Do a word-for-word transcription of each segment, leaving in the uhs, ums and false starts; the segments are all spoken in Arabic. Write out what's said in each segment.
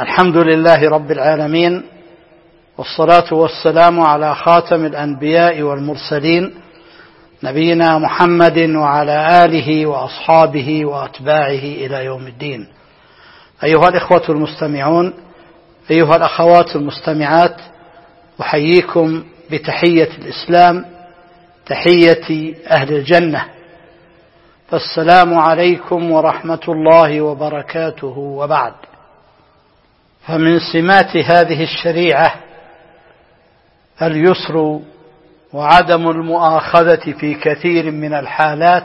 الحمد لله رب العالمين، والصلاة والسلام على خاتم الأنبياء والمرسلين نبينا محمد وعلى آله وأصحابه وأتباعه إلى يوم الدين. أيها الإخوة المستمعون، أيها الأخوات المستمعات، أحييكم بتحية الإسلام، تحية أهل الجنة، فالسلام عليكم ورحمة الله وبركاته. وبعد، فمن سمات هذه الشريعة اليسر وعدم المؤاخذة في كثير من الحالات،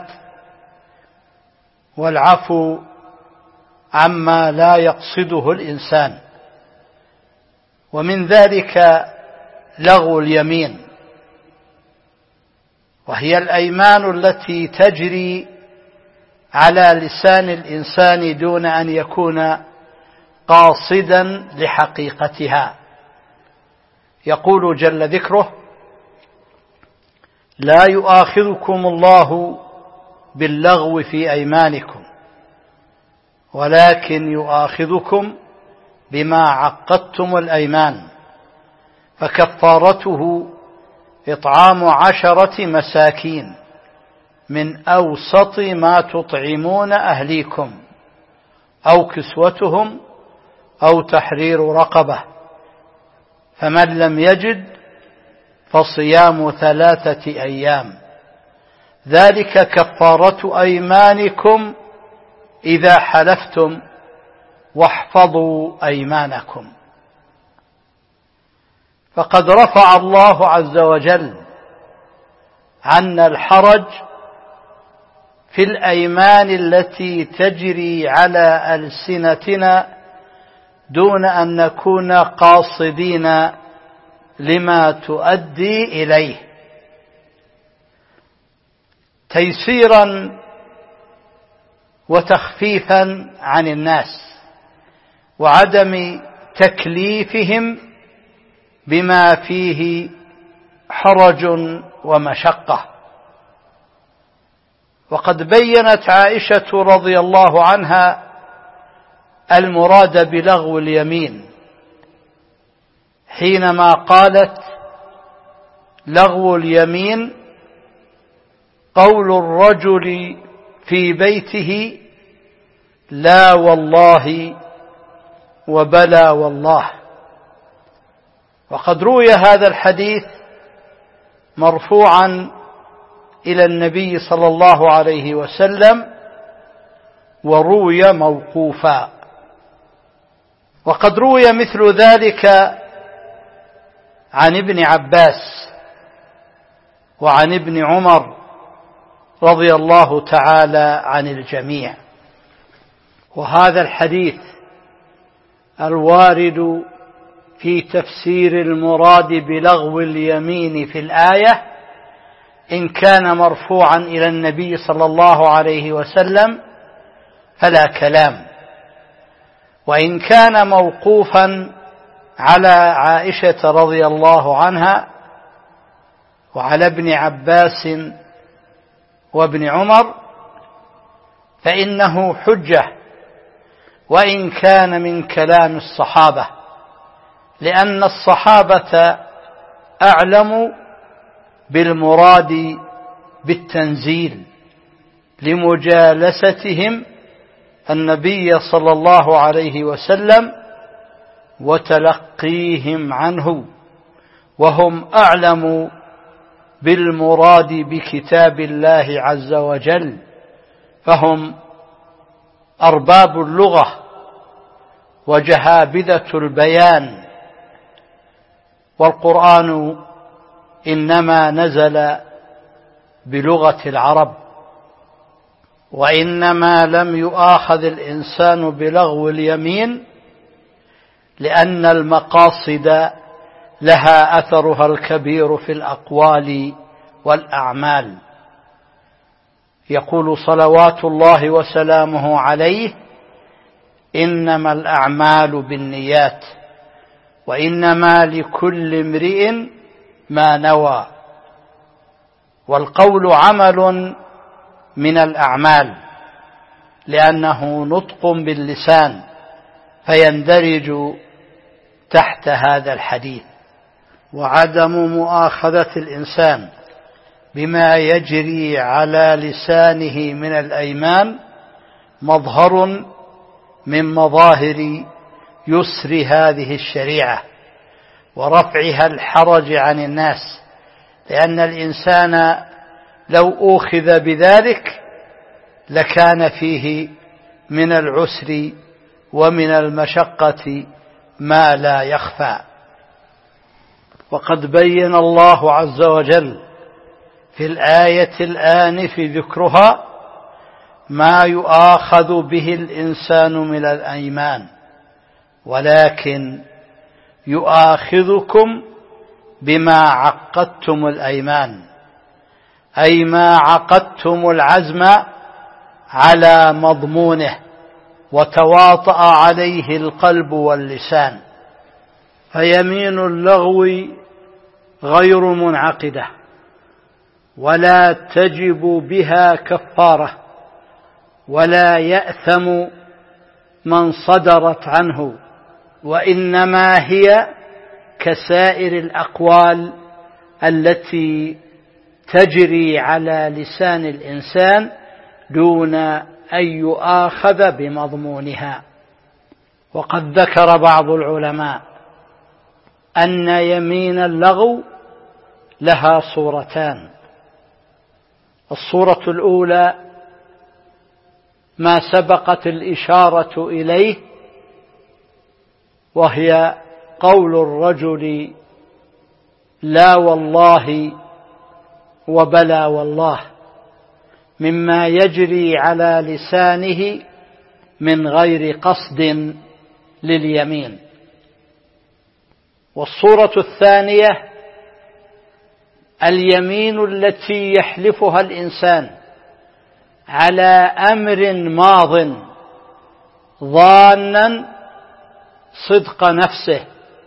والعفو عما لا يقصده الإنسان، ومن ذلك لغو اليمين، وهي الأيمان التي تجري على لسان الإنسان دون أن يكون قاصدا لحقيقتها. يقول جل ذكره: لا يؤاخذكم الله باللغو في أيمانكم ولكن يؤاخذكم بما عقدتم الأيمان، فكفارته إطعام عشرة مساكين من أوسط ما تطعمون أهليكم أو كسوتهم أو تحرير رقبة، فمن لم يجد فصيام ثلاثة أيام، ذلك كفارة أيمانكم إذا حلفتم، واحفظوا أيمانكم. فقد رفع الله عز وجل عنا الحرج في الأيمان التي تجري على ألسنتنا دون أن نكون قاصدين لما تؤدي إليه، تيسيرا وتخفيفا عن الناس، وعدم تكليفهم بما فيه حرج ومشقة. وقد بينت عائشة رضي الله عنها المراد بلغو اليمين حينما قالت: لغو اليمين قول الرجل في بيته لا والله وبلى والله. وقد روي هذا الحديث مرفوعا إلى النبي صلى الله عليه وسلم، وروي موقوفا. وقد روي مثل ذلك عن ابن عباس وعن ابن عمر رضي الله تعالى عن الجميع. وهذا الحديث الوارد في تفسير المراد بلغو اليمين في الآية، إن كان مرفوعا إلى النبي صلى الله عليه وسلم فلا كلام، وإن كان موقوفا على عائشة رضي الله عنها وعلى ابن عباس وابن عمر فإنه حجة، وإن كان من كلام الصحابة، لأن الصحابة أعلم بالمراد بالتنزيل لمجالستهم النبي صلى الله عليه وسلم وتلقيهم عنه، وهم أعلم بالمراد بكتاب الله عز وجل، فهم أرباب اللغة وجهابذة البيان، والقرآن إنما نزل بلغة العرب. وإنما لم يؤاخذ الإنسان بلغو اليمين لأن المقاصد لها أثرها الكبير في الأقوال والأعمال. يقول صلوات الله وسلامه عليه: إنما الأعمال بالنيات وإنما لكل امرئ ما نوى. والقول عمل من الأعمال، لأنه نطق باللسان، فيندرج تحت هذا الحديث. وعدم مؤاخذة الإنسان بما يجري على لسانه من الأيمان مظهر من مظاهر يسر هذه الشريعة ورفعها الحرج عن الناس، لأن الإنسان لو أوخذ بذلك لكان فيه من العسر ومن المشقة ما لا يخفى. وقد بين الله عز وجل في الآية الآنف ذكرها ما يؤاخذ به الإنسان من الأيمان، ولكن يؤاخذكم بما عقدتم الأيمان، أي ما عقدتم العزم على مضمونه وتواطأ عليه القلب واللسان. فيمين اللغو غير منعقدة ولا تجب بها كفارة، ولا يأثم من صدرت عنه، وإنما هي كسائر الأقوال التي تجري على لسان الإنسان دون أن يؤاخذ بمضمونها. وقد ذكر بعض العلماء أن يمين اللغو لها صورتان. الصورة الأولى ما سبقت الإشارة إليه، وهي قول الرجل لا والله وبلا والله، مما يجري على لسانه من غير قصد لليمين. والصورة الثانية اليمين التي يحلفها الإنسان على أمر ماض ظانا صدق نفسه،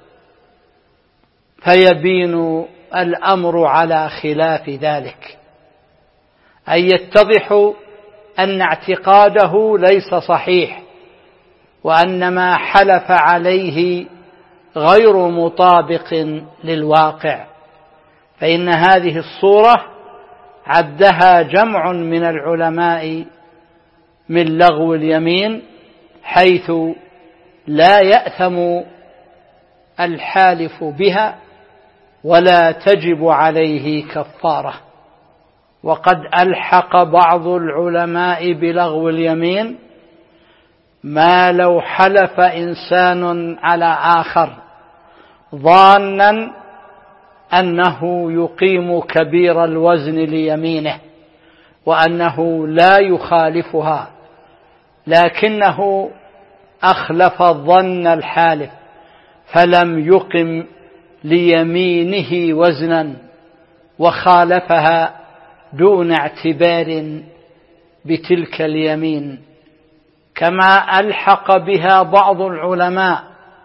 فيبين الأمر على خلاف ذلك، أي يتضح أن اعتقاده ليس صحيح، وأن ما حلف عليه غير مطابق للواقع. فإن هذه الصورة عدها جمع من العلماء من لغو اليمين، حيث لا يأثم الحالف بها ولا تجب عليه كفارة. وقد ألحق بعض العلماء بلغو اليمين ما لو حلف إنسان على آخر ظانا أنه يقيم كبير الوزن ليمينه وأنه لا يخالفها، لكنه أخلف ظن الحالف فلم يقم ليمينه وزنا وخالفها دون اعتبار بتلك اليمين. كما ألحق بها بعض العلماء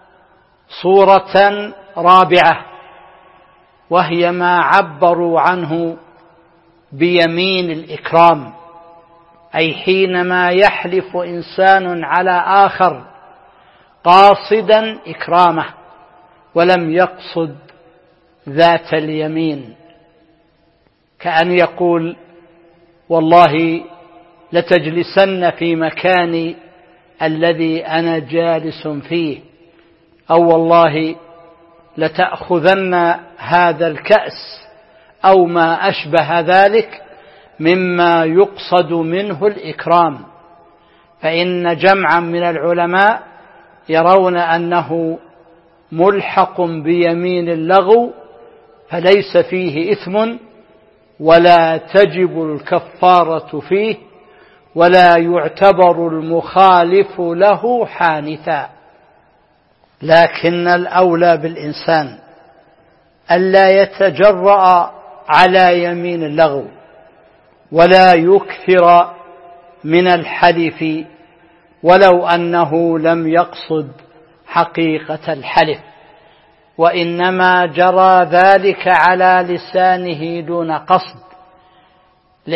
صورة رابعة، وهي ما عبروا عنه بيمين الإكرام، أي حينما يحلف إنسان على آخر قاصدا إكرامه ولم يقصد ذات اليمين، كأن يقول والله لتجلسن في مكاني الذي أنا جالس فيه، أو والله لتأخذن هذا الكأس، أو ما أشبه ذلك مما يقصد منه الإكرام. فإن جمعا من العلماء يرون أنه ملحق بيمين اللغو، فليس فيه إثم ولا تجب الكفارة فيه، ولا يعتبر المخالف له حانثا. لكن الأولى بالإنسان ألا يتجرأ على يمين اللغو ولا يكثر من الحلف ولو أنه لم يقصد حقيقة الحلف، وإنما جرى ذلك على لسانه دون قصد،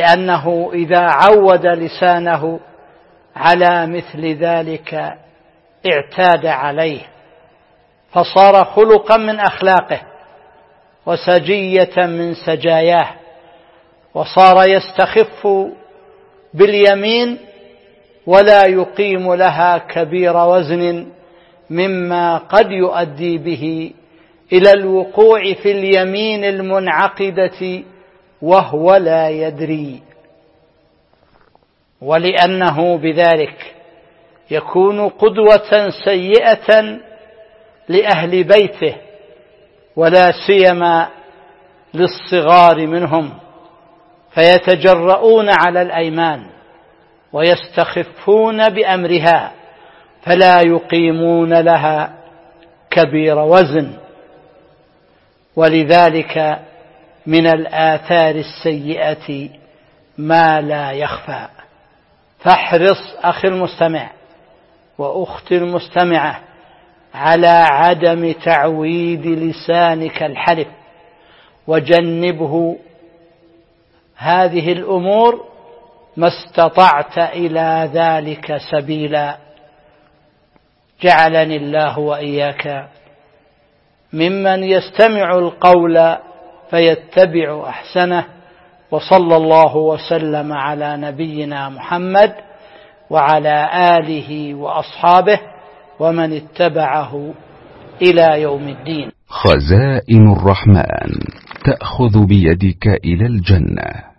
لأنه إذا عود لسانه على مثل ذلك اعتاد عليه، فصار خلقا من أخلاقه وسجية من سجاياه، وصار يستخف باليمين ولا يقيم لها كبير وزن، مما قد يؤدي به إلى الوقوع في اليمين المنعقدة وهو لا يدري. ولأنه بذلك يكون قدوة سيئة لأهل بيته، ولا سيما للصغار منهم، فيتجرؤون على الأيمان ويستخفون بأمرها، فلا يقيمون لها كبير وزن. ولذلك من الآثار السيئة ما لا يخفى. فاحرص أخي المستمع وأختي المستمعة على عدم تعويد لسانك الحلف، وجنبه هذه الأمور ما استطعت إلى ذلك سبيلا. جعلني الله وإياك ممن يستمع القول فيتبع أحسنه، وصلى الله وسلم على نبينا محمد وعلى آله وأصحابه ومن اتبعه إلى يوم الدين. خزائن الرحمن تأخذ بيدك إلى الجنة.